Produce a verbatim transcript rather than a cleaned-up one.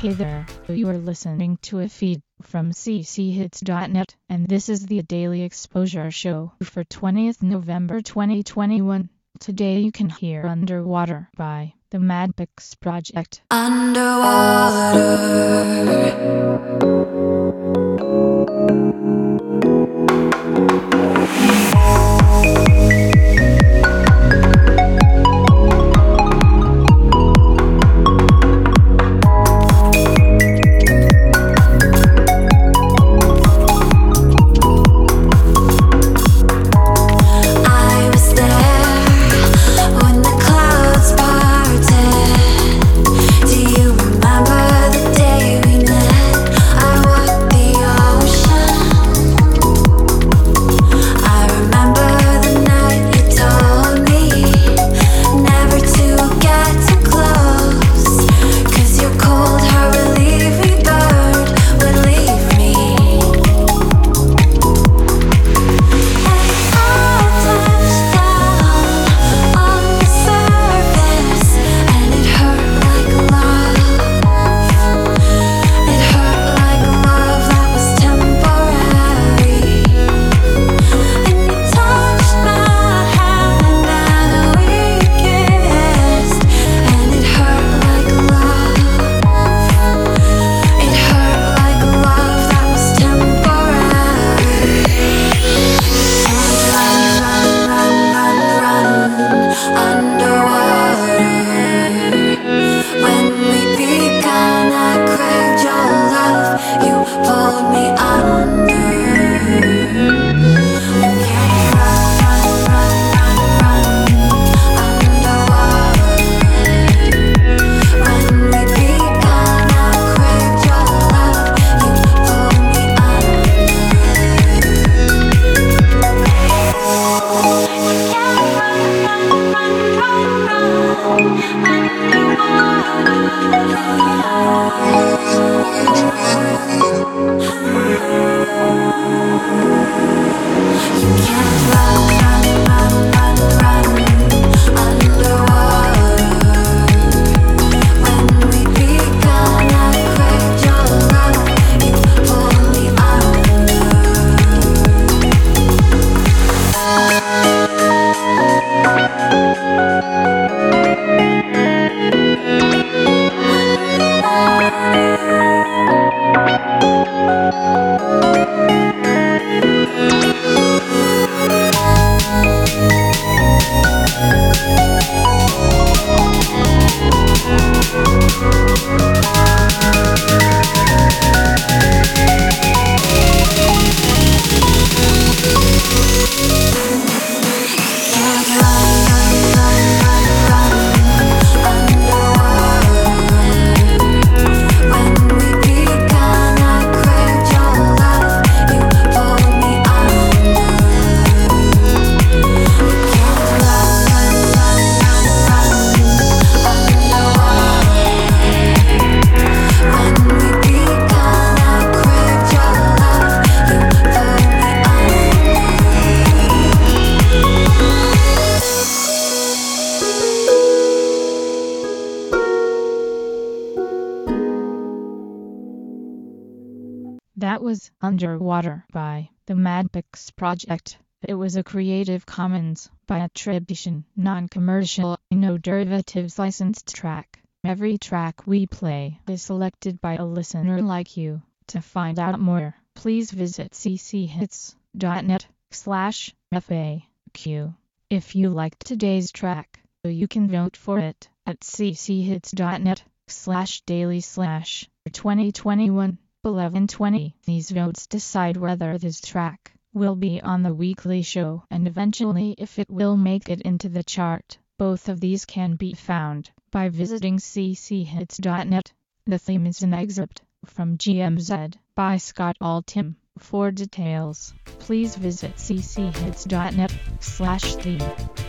Hey there, you are listening to a feed from c c hits dot net, and this is the Daily Exposure Show for twentieth November twenty twenty-one. Today you can hear Underwater by the Madpix Project. That was Underwater by the Madpix Project. It was a Creative Commons by attribution, non-commercial, no derivatives licensed track. Every track we play is selected by a listener like you. To find out more, please visit c c hits dot net slash F A Q. If you liked today's track, you can vote for it at c c hits dot net slash daily slash twenty twenty-one. eleven twenty. These votes decide whether this track will be on the weekly show and eventually if it will make it into the chart. Both of these can be found by visiting c c hits dot net. The theme is an excerpt from G M Z by Scott Altham. For details, please visit c c hits dot net slash theme.